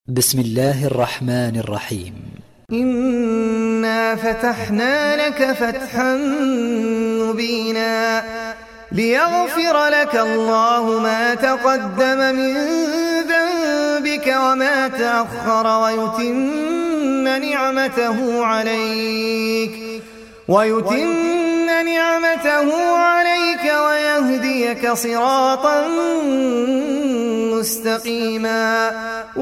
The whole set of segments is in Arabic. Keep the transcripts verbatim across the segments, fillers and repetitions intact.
بسم الله الرحمن الرحيم. إنا فتحنا لك فتحا مبينا ليغفر لك الله ما تقدم من ذنبك وما تأخر ويتم نعمته عليك ويتم نعمته عليك ويهديك صراطا مستقيما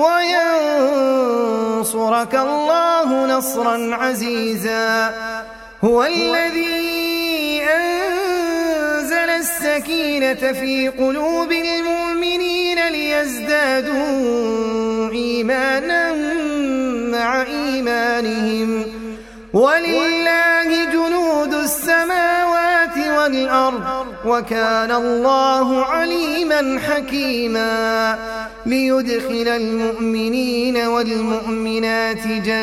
وينصرك الله نصرا عزيزا. هو الذي أنزل السكينة في قلوب المؤمنين ليزدادوا إيمانا مع إيمانهم ولله جنود السماوات والأرض وكان الله عليما حكيما. ليدخل المؤمنين والمؤمنات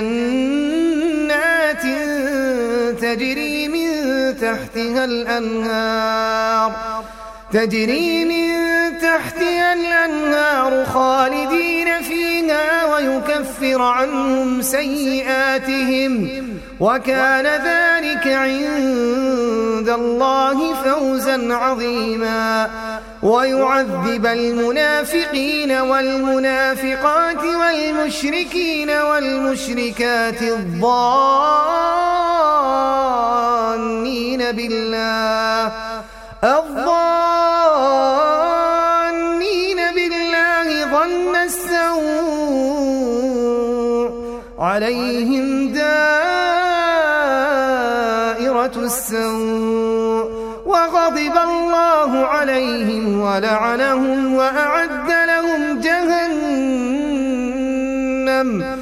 جنات تجري من تحتها الأنهار تجري من تحتها الأنهار خالدين فيها ويكفر عنهم سيئاتهم وكان ذلك عند الله فوزا عظيما. ويعذب المنافقين والمنافقات والمشركين والمشركات الظانين بالله الظانين بالله ظن السوء عليهم دائرة السوء وغضب الله عليهم ولعنهم وأعد لهم جهنم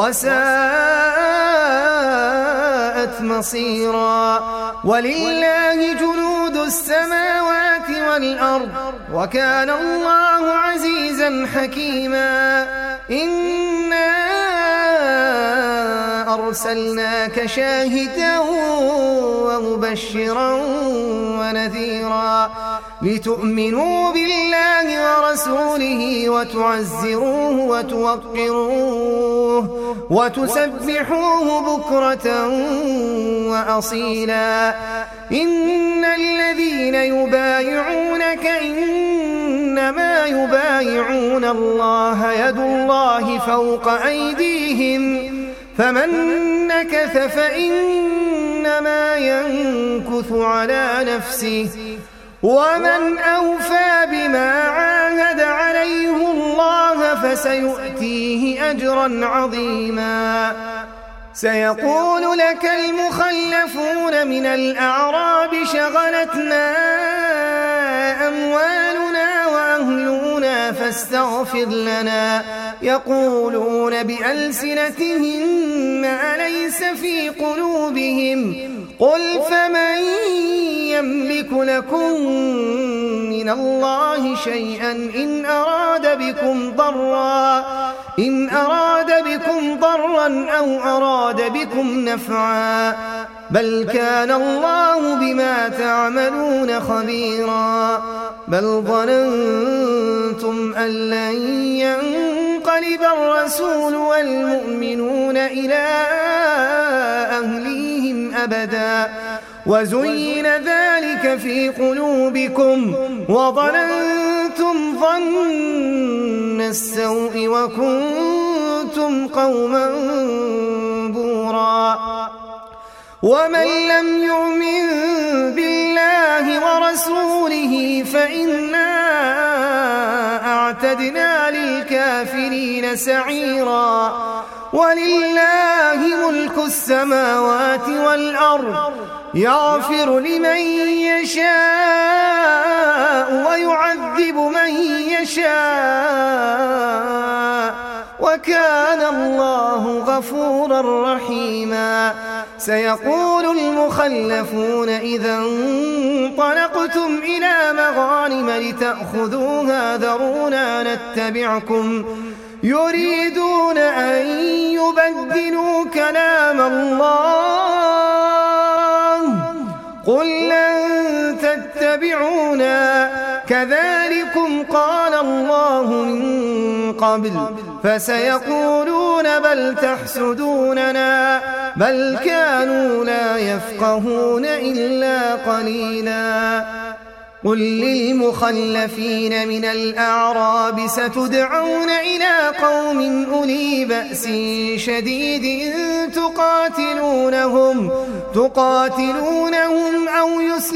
وساءت مصيرا. ولله جنود السماوات والأرض وكان الله عزيزا حكيما. إنا أرسلناك شاهدا ومبشرا ونذيرا لتؤمنوا بالله ورسوله وتعزروه وتوقروه وتسبحوه بكرة وأصيلا. إن الذين يبايعونك إنما يبايعون الله يد الله فوق أيديهم فمن نكث فإنما ينكث على نفسه ومن أوفى بما عاهد عليه الله فسيؤتيه أجرا عظيما. سيقول لك المخلفون من الأعراب شغلتنا أموالنا وأهلنا فاستغفر لنا يقولون بألسنتهم ما ليس في قلوبهم قل فمن يملك لكم من الله شيئا إن أراد بكم ضرا إن أراد بكم ضرا أو أراد بكم نفعا بل كان الله بما تعملون خبيرا. بل ظننتم أن لن ينقلب الرسول والمؤمنون إلى أهليهم أبدا وزين ذلك في قلوبكم وظننتم ظن السوء وكنتم قوما بورا. ومن لم يؤمن بالله ورسوله فإنا أعتدنا للكافرين سعيرا. ولله ملك السماوات والأرض يغفر لمن يشاء ويعذب من يشاء وكان الله غفورا رحيما. سيقول المخلفون إذا انطلقتم إلى مغانم لتأخذوها ذرونا نتبعكم يريدون أن يبدلوا كلام الله قل لن تتبعونا كذلكم قال الله من قبل فسيقولون بل تحسدوننا بل كانوا لا يفقهون إلا قليلا قل للمخلفين من الأعراب ستدعون إلى قوم أولي بأس شديد تقاتلونهم تقاتلونهم أو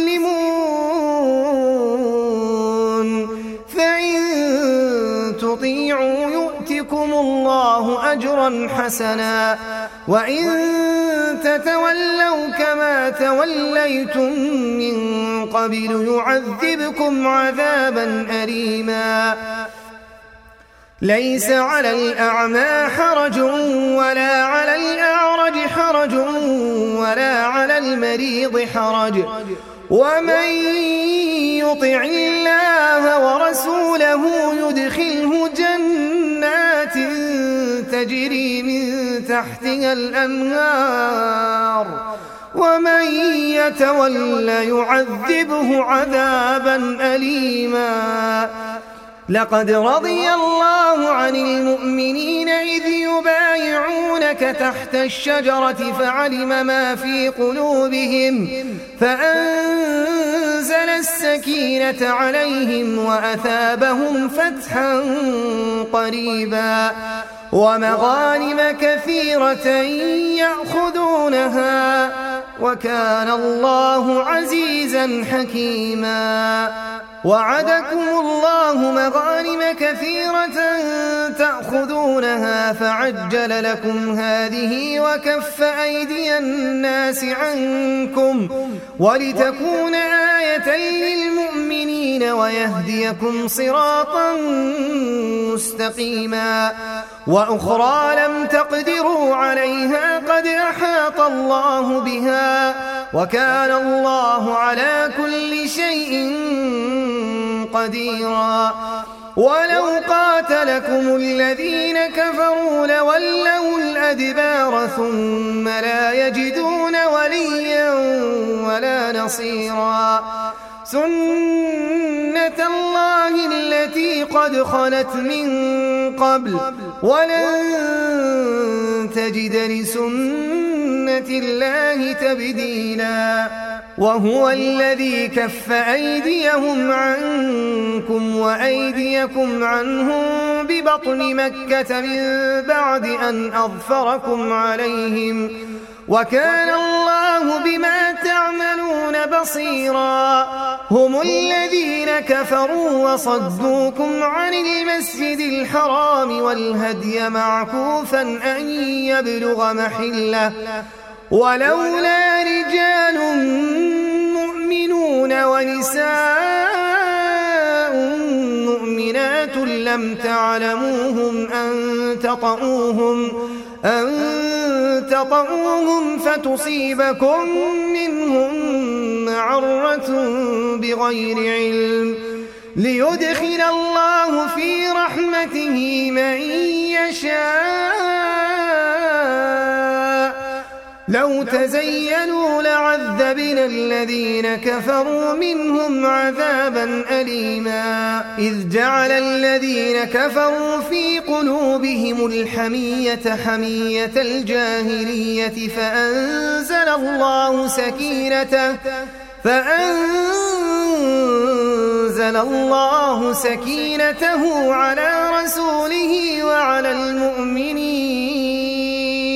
يسلمون فإن تطيعوا يؤتكم الله أجرا حسنا وإن تتولوا كما توليتم من قبل يعذبكم عذابا أليما ليس على الأعمى حرج ولا على الأعرج حرج ولا على المريض حرج ومن يطع الله ورسوله يدخله جنات تجري من تحتها الأنهار ومن يتول يعذبه عذابا أليما لقد رضي الله عن المؤمنين إذ يبايعونك تحت الشجرة فعلم ما في قلوبهم فأنزل السكينة عليهم وأثابهم فتحا قريبا ومغانم كثيرة يأخذونها وكان الله عزيزا حكيما وعدكم الله مغانم كثيرة تأخذونها فعجل لكم هذه وكف أيدي الناس عنكم ولتكون آية للمؤمنين ويهديكم صراطا مستقيما وأخرى لم تقدروا عليها قد أحاط الله بها وكان الله على كل شيء قديرا ولو قاتلكم الذين كفروا لولوا الأدبار ثم لا يجدون وليا ولا نصيرا سنة الله التي قد خلت من قبل ولن تجد لسنة الله تبديلا وهو الذي كف أيديهم عنكم وأيديكم عنهم ببطن مكة من بعد أن أظفركم عليهم وكان الله بما تعملون بصيرا هم الذين كفروا وصدوكم عن المسجد الحرام والهدي معكوفا أن يبلغ محله ولولا رجال مؤمنون ونساء مؤمنات لم تعلموهم أن تطؤوهم أن تطؤوهم فتصيبكم منهم معرة بغير علم ليدخل الله في رحمته من يشاء لو تزينوا لعذبنا الذين كفروا منهم عذابا أليما إذ جعل الذين كفروا في قلوبهم الحمية حمية الجاهلية فأنزل الله سكينته فأنزل الله سكينته على رسوله وعلى المؤمنين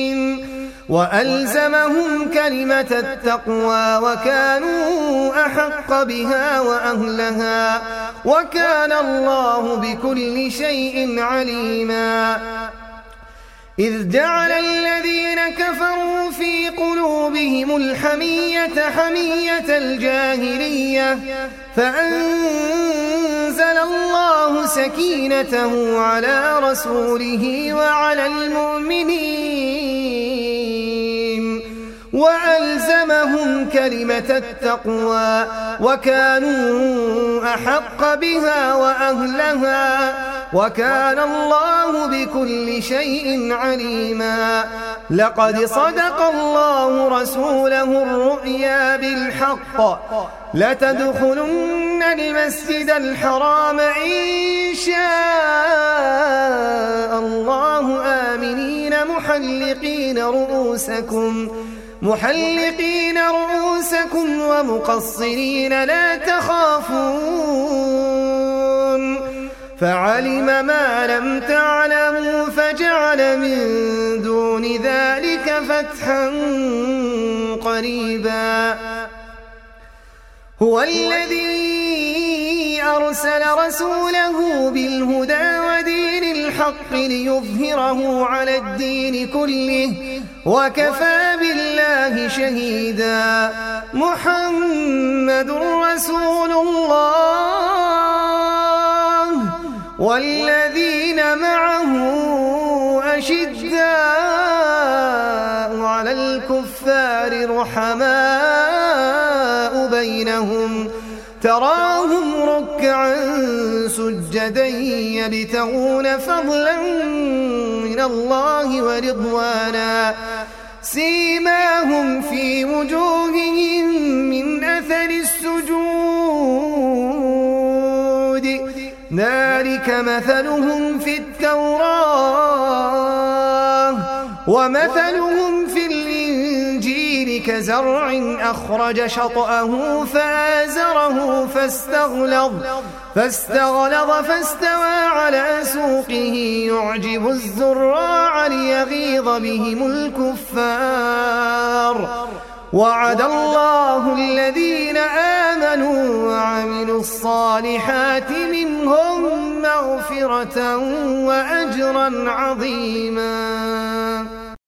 وألزمهم كلمة التقوى وكانوا أحق بها وأهلها وكان الله بكل شيء عليما إذ جعل الذين كفروا في قلوبهم الحمية حمية الجاهلية فأنزل الله سكينته على رسوله وعلى المؤمنين وألزمهم كلمة التقوى وكانوا أحق بها وأهلها وكان الله بكل شيء عليما لقد صدق الله رسوله الرؤيا بالحق لتدخلن المسجد الحرام إن شاء الله آمنين محلقين رؤوسكم محلقين رؤوسكم ومقصرين لا تخافون فعلم ما لم تعلموا فجعل من دون ذلك فتحا قريبا هو الذي أرسل رسوله بالهدى ودين الحق ليظهره على الدين كله وكفى بالله شهيدا محمد رسول الله والذين معه أشداء على الكفار رحماء بينهم تراهم ركعا سجدا يبتغون فضلا من الله ورضوانا سيماهم في وجوههم من أثر السجود ذلك مثلهم في التوراة ومثلهم في الإنجيل كزرع أخرج شطأه فآزره فاستغلظ فاستغلظ فاستوى على سوقه يعجب الزراع ليغيظ بهم الكفار وعد الله الذين آمنوا وعملوا الصالحات منهم مغفرة وأجرا عظيما.